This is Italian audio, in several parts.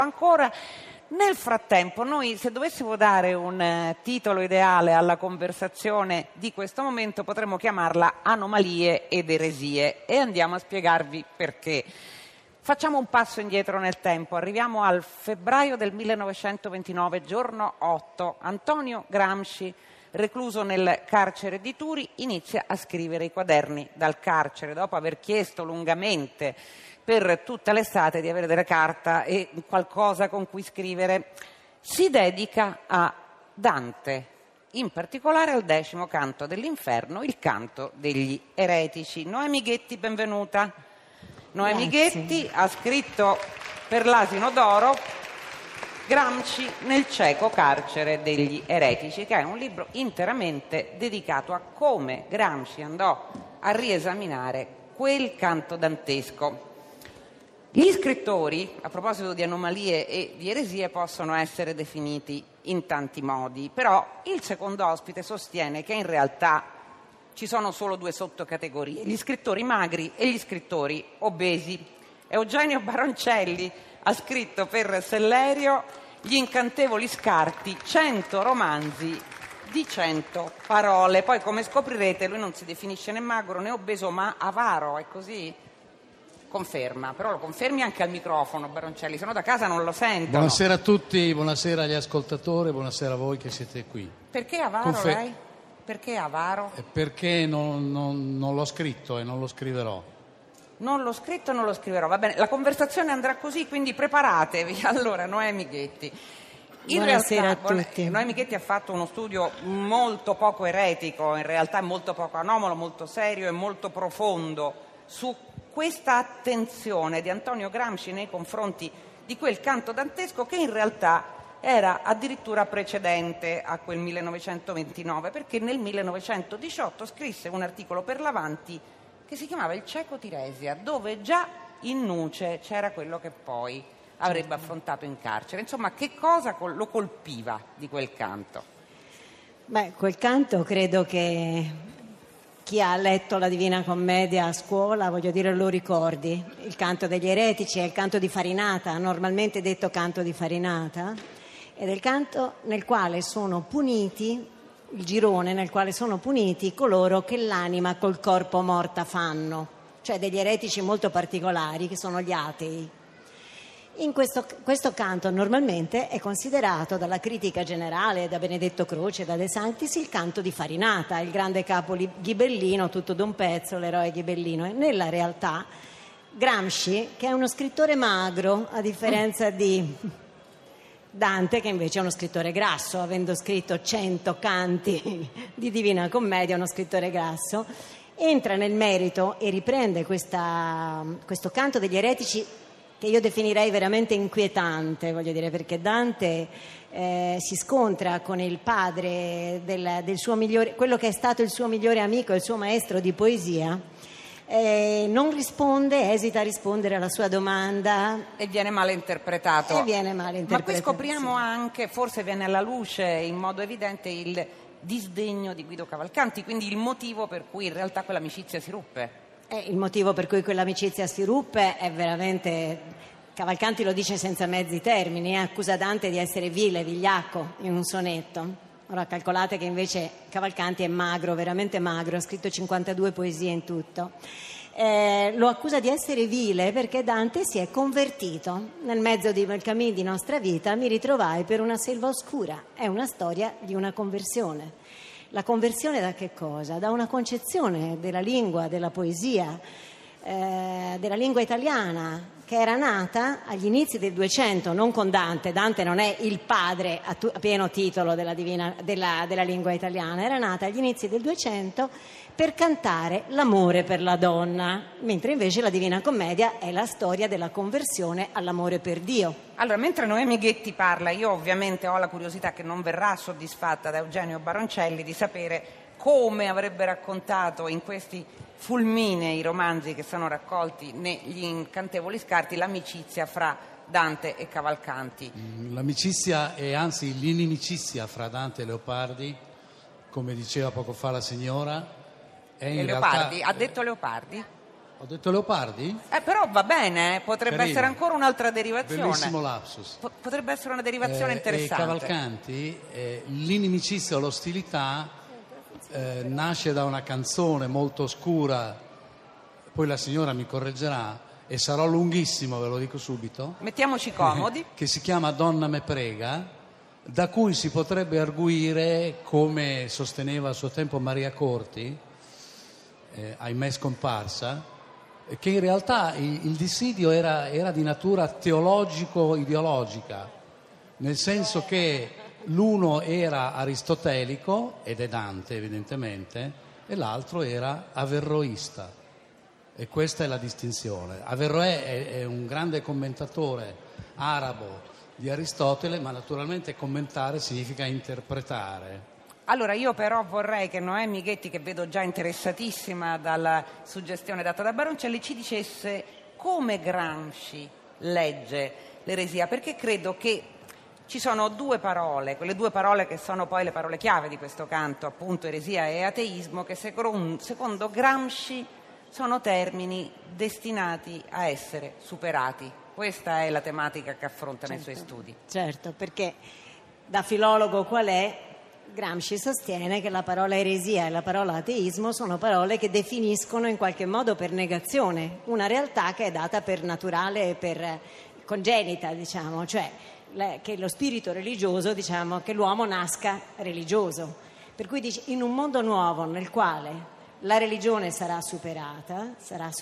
ancora. Nel frattempo, noi, se dovessimo dare un titolo ideale alla conversazione di questo momento, potremmo chiamarla Anomalie ed eresie, e andiamo a spiegarvi perché. Facciamo un passo indietro nel tempo, arriviamo al febbraio del 1929, giorno 8. Antonio Gramsci, recluso nel carcere di Turi, inizia a scrivere i quaderni dal carcere, dopo aver chiesto lungamente per tutta l'estate di avere della carta e qualcosa con cui scrivere. Si dedica a Dante, in particolare al 10° canto dell'Inferno, il canto degli eretici. Noemi Ghetti, benvenuta. Noemi Ghetti ha scritto per l'Asino d'Oro Gramsci nel cieco carcere degli eretici, che è un libro interamente dedicato a come Gramsci andò a riesaminare quel canto dantesco. Gli scrittori, a proposito di anomalie e di eresie, possono essere definiti in tanti modi, però il secondo ospite sostiene che in realtà ci sono solo due sottocategorie: gli scrittori magri e gli scrittori obesi. Eugenio Baroncelli ha scritto per Sellerio Gli incantevoli scarti, 100 romanzi di 100 parole. Poi, come scoprirete, lui non si definisce né magro né obeso, ma avaro, è così? Conferma, però lo confermi anche al microfono, Baroncelli, se no da casa non lo sentono. Buonasera a tutti, buonasera agli ascoltatori, buonasera a voi che siete qui. Perché avaro lei? Perché avaro? Perché non l'ho scritto e non lo scriverò. Non l'ho scritto e non lo scriverò, va bene, la conversazione andrà così, quindi preparatevi. Allora, Noemi Ghetti. Buonasera a tutti. Noemi Ghetti ha fatto uno studio molto poco eretico, in realtà molto poco anomalo, molto serio e molto profondo su questa attenzione di Antonio Gramsci nei confronti di quel canto dantesco, che in realtà era addirittura precedente a quel 1929, perché nel 1918 scrisse un articolo per l'Avanti che si chiamava Il cieco Tiresia, dove già in nuce c'era quello che poi avrebbe affrontato in carcere. Insomma, che cosa lo colpiva di quel canto? Beh, quel canto credo che chi ha letto la Divina Commedia a scuola, voglio dire, lo ricordi. Il canto degli eretici è il canto di Farinata, normalmente detto canto di Farinata, ed è il canto nel quale sono puniti, il girone nel quale sono puniti coloro che l'anima col corpo morta fanno, cioè degli eretici molto particolari che sono gli atei. In questo canto normalmente è considerato dalla critica generale, da Benedetto Croce, da De Sanctis, il canto di Farinata, il grande capo ghibellino, tutto d'un pezzo, l'eroe ghibellino. E nella realtà Gramsci, che è uno scrittore magro, a differenza di Dante, che invece è uno scrittore grasso, avendo scritto 100 canti di Divina Commedia, uno scrittore grasso, entra nel merito e riprende questo canto degli eretici, che io definirei veramente inquietante, voglio dire, perché Dante si scontra con il padre del suo migliore, quello che è stato il suo migliore amico, il suo maestro di poesia, non risponde, esita a rispondere alla sua domanda e viene male interpretato. Ma qui scopriamo anche, forse viene alla luce in modo evidente, il disdegno di Guido Cavalcanti, quindi il motivo per cui in realtà quell'amicizia si ruppe. Il motivo per cui quell'amicizia si ruppe è veramente, Cavalcanti lo dice senza mezzi termini, accusa Dante di essere vile, vigliacco in un sonetto. Ora calcolate che invece Cavalcanti è magro, veramente magro, ha scritto 52 poesie in tutto. Lo accusa di essere vile perché Dante si è convertito. Nel mezzo del cammino di nostra vita mi ritrovai per una selva oscura. È una storia di una conversione. La conversione da che cosa? Da una concezione della lingua, della poesia, della lingua italiana, che era nata agli inizi del 200, non con Dante. Dante non è il padre a pieno titolo della lingua italiana, era nata agli inizi del 200 per cantare l'amore per la donna, mentre invece la Divina Commedia è la storia della conversione all'amore per Dio. Allora, mentre Noemi Ghetti parla, io ovviamente ho la curiosità, che non verrà soddisfatta da Eugenio Baroncelli, di sapere come avrebbe raccontato in questi fulminei romanzi che sono raccolti negli incantevoli scarti l'amicizia fra Dante e Cavalcanti. L'amicizia e anzi l'inimicizia fra Dante e Leopardi, come diceva poco fa la signora, è in Leopardi? realtà... Ha detto Leopardi? Ho detto Leopardi? Però va bene, potrebbe Carino. essere ancora un'altra derivazione. Bellissimo lapsus. Potrebbe essere una derivazione E interessante. Cavalcanti, l'inimicizia o l'ostilità nasce da una canzone molto oscura, poi la signora mi correggerà e sarò lunghissimo, ve lo dico subito, Mettiamoci comodi. che si chiama Donna me prega, da cui si potrebbe arguire, come sosteneva a suo tempo Maria Corti, ahimè scomparsa, che in realtà il dissidio era di natura teologico-ideologica, nel senso che l'uno era aristotelico, ed è Dante evidentemente, e l'altro era averroista. E questa è la distinzione. Averroè è un grande commentatore arabo di Aristotele, ma naturalmente commentare significa interpretare. Allora io però vorrei che Noemi Ghetti, che vedo già interessatissima dalla suggestione data da Baroncelli, ci dicesse come Gramsci legge l'eresia, perché credo che ci sono due parole, quelle due parole che sono poi le parole chiave di questo canto, appunto eresia e ateismo, che secondo Gramsci sono termini destinati a essere superati. Questa è la tematica che affronta nei suoi studi. Certo, perché da filologo qual è, Gramsci sostiene che la parola eresia e la parola ateismo sono parole che definiscono in qualche modo per negazione una realtà che è data per naturale e per congenita, diciamo, cioè che lo spirito religioso, diciamo, che l'uomo nasca religioso. Per cui dice, in un mondo nuovo nel quale la religione sarà superata,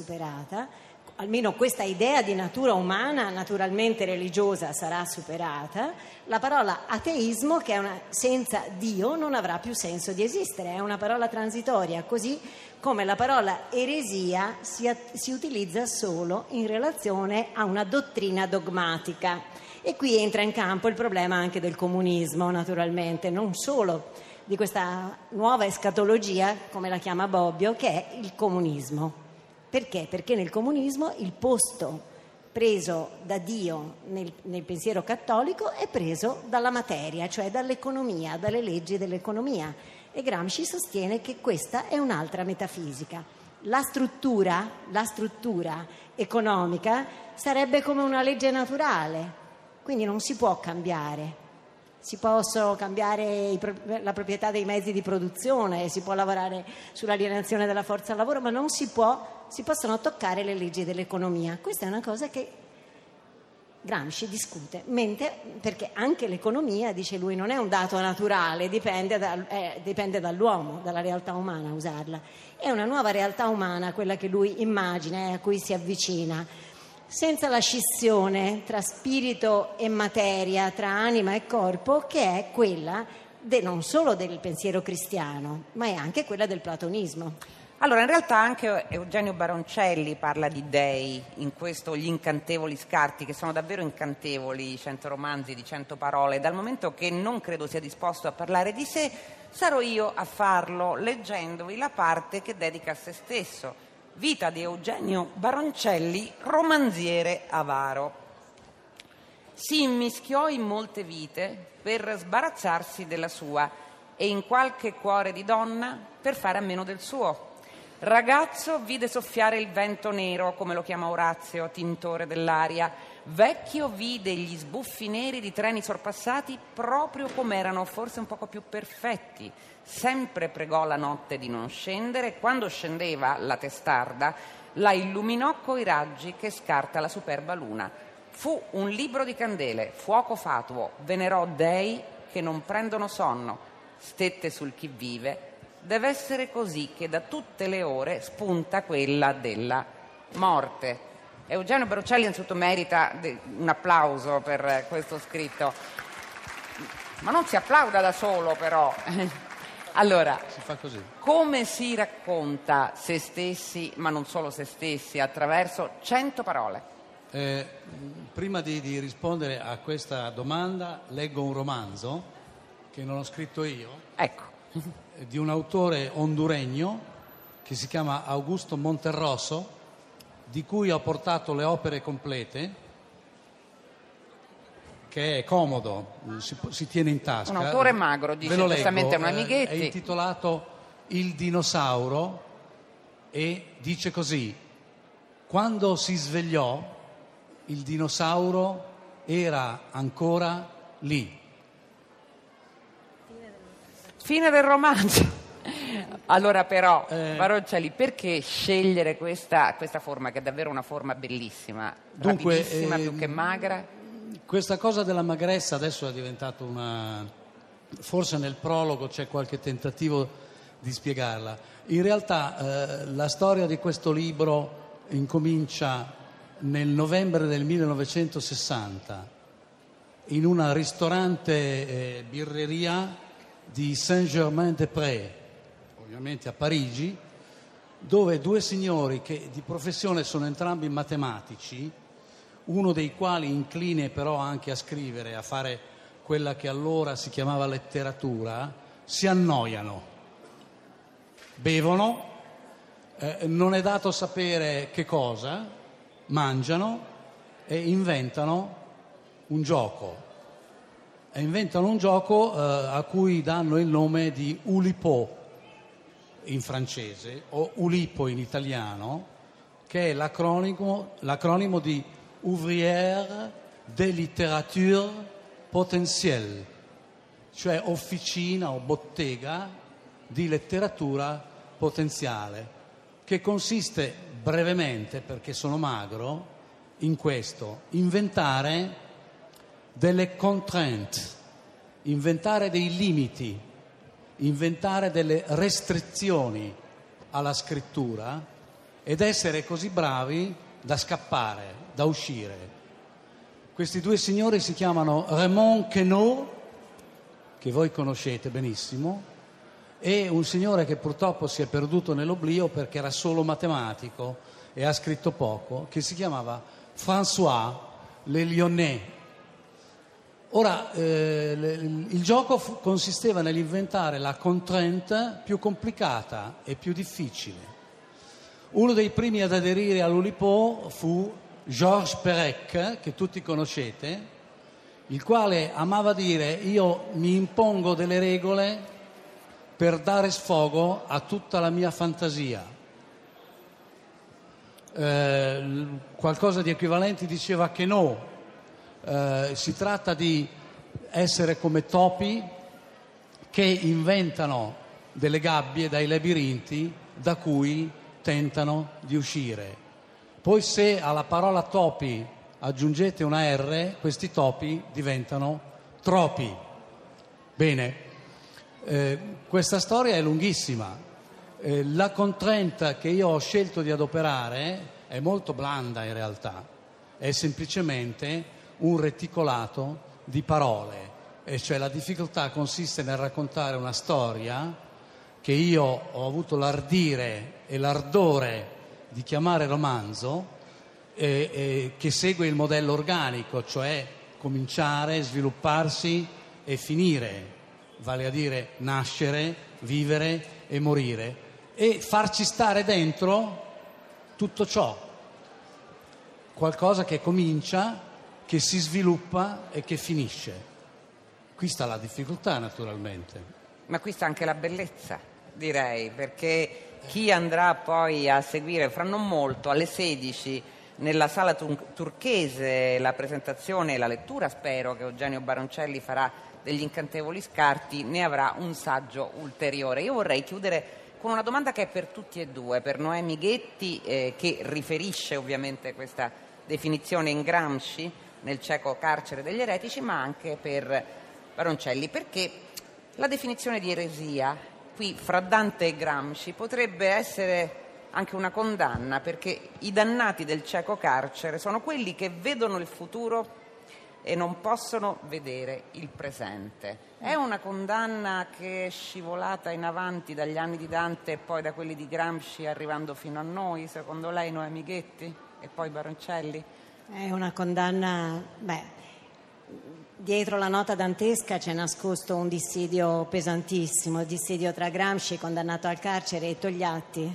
almeno questa idea di natura umana naturalmente religiosa sarà superata, la parola ateismo, che è senza Dio, non avrà più senso di esistere, è una parola transitoria, così come la parola eresia si utilizza solo in relazione a una dottrina dogmatica. E qui entra in campo il problema anche del comunismo, naturalmente, non solo di questa nuova escatologia, come la chiama Bobbio, che è il comunismo. Perché? Perché nel comunismo il posto preso da Dio nel pensiero cattolico è preso dalla materia, cioè dall'economia, dalle leggi dell'economia. E Gramsci sostiene che questa è un'altra metafisica. La struttura economica sarebbe come una legge naturale, quindi non si può cambiare. Si possono cambiare la proprietà dei mezzi di produzione, si può lavorare sull'alienazione della forza lavoro, ma non si possono toccare le leggi dell'economia. Questa è una cosa che Gramsci discute, perché anche l'economia, dice lui, non è un dato naturale, dipende dall'uomo, dalla realtà umana usarla. È una nuova realtà umana quella che lui immagina e a cui si avvicina, senza la scissione tra spirito e materia, tra anima e corpo, che è quella non solo del pensiero cristiano, ma è anche quella del platonismo. Allora, in realtà anche Eugenio Baroncelli parla di dei in questo Gli incantevoli scarti, che sono davvero incantevoli, 100 romanzi di 100 parole. Dal momento che non credo sia disposto a parlare di sé, sarò io a farlo leggendovi la parte che dedica a se stesso. Vita di Eugenio Baroncelli, romanziere avaro. Si immischiò in molte vite per sbarazzarsi della sua e in qualche cuore di donna per fare a meno del suo. Ragazzo vide soffiare il vento nero, come lo chiama Orazio, tintore dell'aria. Vecchio vide gli sbuffi neri di treni sorpassati proprio come erano, forse un poco più perfetti. Sempre pregò la notte di non scendere e quando scendeva la testarda la illuminò coi raggi che scarta la superba luna. Fu un libro di candele, fuoco fatuo, venerò dei che non prendono sonno, stette sul chi vive. Deve essere così che da tutte le ore spunta quella della morte. Eugenio Baroncelli innanzitutto merita un applauso per questo scritto, ma non si applauda da solo però. Allora, Si fa così. come si racconta se stessi, ma non solo se stessi, attraverso 100 parole? Prima di rispondere a questa domanda leggo un romanzo che non ho scritto io, Ecco. di un autore honduregno che si chiama Augusto Monterroso, di cui ho portato le opere complete, che è comodo, si tiene in tasca. Un autore magro, dice Ve lo giustamente leggo, Noemi Ghetti. è intitolato Il dinosauro e dice così: Quando si svegliò, il dinosauro era ancora lì. Fine del romanzo. Allora però, Baroncelli, perché scegliere questa forma, che è davvero una forma bellissima, Dunque, rapidissima, più che magra? Questa cosa della magrezza adesso è diventata forse nel prologo c'è qualche tentativo di spiegarla. In realtà la storia di questo libro incomincia nel novembre del 1960 in una ristorante birreria di Saint-Germain-des-Prés, ovviamente a Parigi, dove due signori che di professione sono entrambi matematici, uno dei quali incline però anche a scrivere, a fare quella che allora si chiamava letteratura, si annoiano, bevono, non è dato sapere che cosa, mangiano e inventano un gioco. E inventano un gioco a cui danno il nome di Oulipo in francese o Oulipo in italiano, che è l'acronimo di Ouvrière de Littérature Potentielle, cioè officina o bottega di letteratura potenziale, che consiste brevemente, perché sono magro, in questo: inventare delle contrainte, inventare dei limiti, inventare delle restrizioni alla scrittura ed essere così bravi da scappare, da uscire. Questi due signori si chiamano Raymond Queneau, che voi conoscete benissimo, e un signore che purtroppo si è perduto nell'oblio perché era solo matematico e ha scritto poco, che si chiamava François Le Lyonnais. Ora, il gioco consisteva nell'inventare la contrainte più complicata e più difficile. Uno dei primi ad aderire all'Oulipo fu Georges Perec, che tutti conoscete, il quale amava dire: io mi impongo delle regole per dare sfogo a tutta la mia fantasia. Qualcosa di equivalente diceva che no. Si tratta di essere come topi che inventano delle gabbie dai labirinti da cui tentano di uscire. Poi se alla parola topi aggiungete una R, questi topi diventano tropi. Bene, questa storia è lunghissima. La contrainte che io ho scelto di adoperare è molto blanda in realtà, è semplicemente un reticolato di parole, e cioè la difficoltà consiste nel raccontare una storia che io ho avuto l'ardire e l'ardore di chiamare romanzo, che segue il modello organico, cioè cominciare, svilupparsi e finire, vale a dire nascere, vivere e morire, e farci stare dentro tutto ciò, qualcosa che comincia, che si sviluppa e che finisce. Qui sta la difficoltà, naturalmente. Ma qui sta anche la bellezza, direi, perché chi andrà poi a seguire fra non molto alle 16 nella sala turchese la presentazione e la lettura, spero, che Eugenio Baroncelli farà degli Incantevoli Scarti, ne avrà un saggio ulteriore. Io vorrei chiudere con una domanda che è per tutti e due, per Noemi Ghetti, che riferisce ovviamente questa definizione in Gramsci nel cieco carcere degli eretici, ma anche per Baroncelli, perché la definizione di eresia qui fra Dante e Gramsci potrebbe essere anche una condanna, perché i dannati del cieco carcere sono quelli che vedono il futuro e non possono vedere il presente. È una condanna che è scivolata in avanti dagli anni di Dante e poi da quelli di Gramsci arrivando fino a noi, secondo lei, Noemi Ghetti? E poi Baroncelli? È una condanna, dietro la nota dantesca c'è nascosto un dissidio pesantissimo, il dissidio tra Gramsci, condannato al carcere, e Togliatti.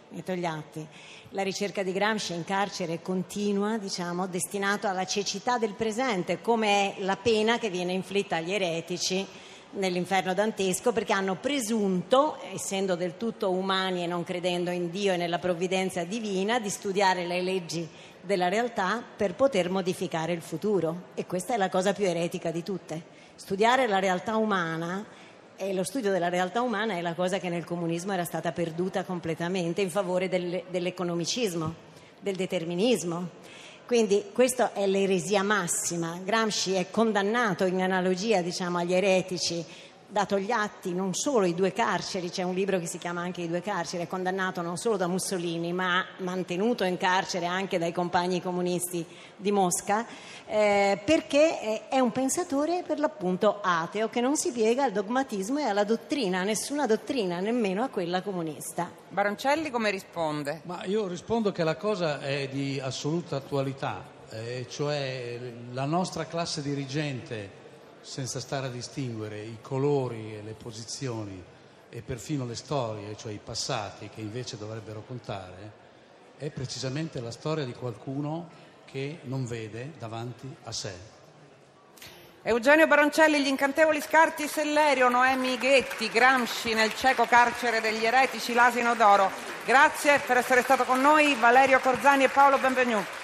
La ricerca di Gramsci in carcere continua, destinato alla cecità del presente, come è la pena che viene inflitta agli eretici nell'inferno dantesco, perché hanno presunto, essendo del tutto umani e non credendo in Dio e nella provvidenza divina, di studiare le leggi della realtà per poter modificare il futuro. E questa è la cosa più eretica di tutte. Studiare la realtà umana, e lo studio della realtà umana è la cosa che nel comunismo era stata perduta completamente in favore dell'economicismo, del determinismo. Quindi questa è l'eresia massima. Gramsci è condannato in analogia, diciamo, agli eretici, dato gli atti, non solo i 2 carceri, c'è un libro che si chiama anche I 2 carceri, è condannato non solo da Mussolini ma mantenuto in carcere anche dai compagni comunisti di Mosca, perché è un pensatore per l'appunto ateo che non si piega al dogmatismo e alla dottrina, a nessuna dottrina, nemmeno a quella comunista. Baroncelli come risponde? Ma io rispondo che la cosa è di assoluta attualità, cioè la nostra classe dirigente, senza stare a distinguere i colori e le posizioni e perfino le storie, cioè i passati che invece dovrebbero contare, è precisamente la storia di qualcuno che non vede davanti a sé. Eugenio Baroncelli, Gli incantevoli scarti Sellerio, Noemi Ghetti, Gramsci nel cieco carcere degli eretici, l'asino d'oro. Grazie per essere stato con noi Valerio Corzani e Paolo Benvenuto.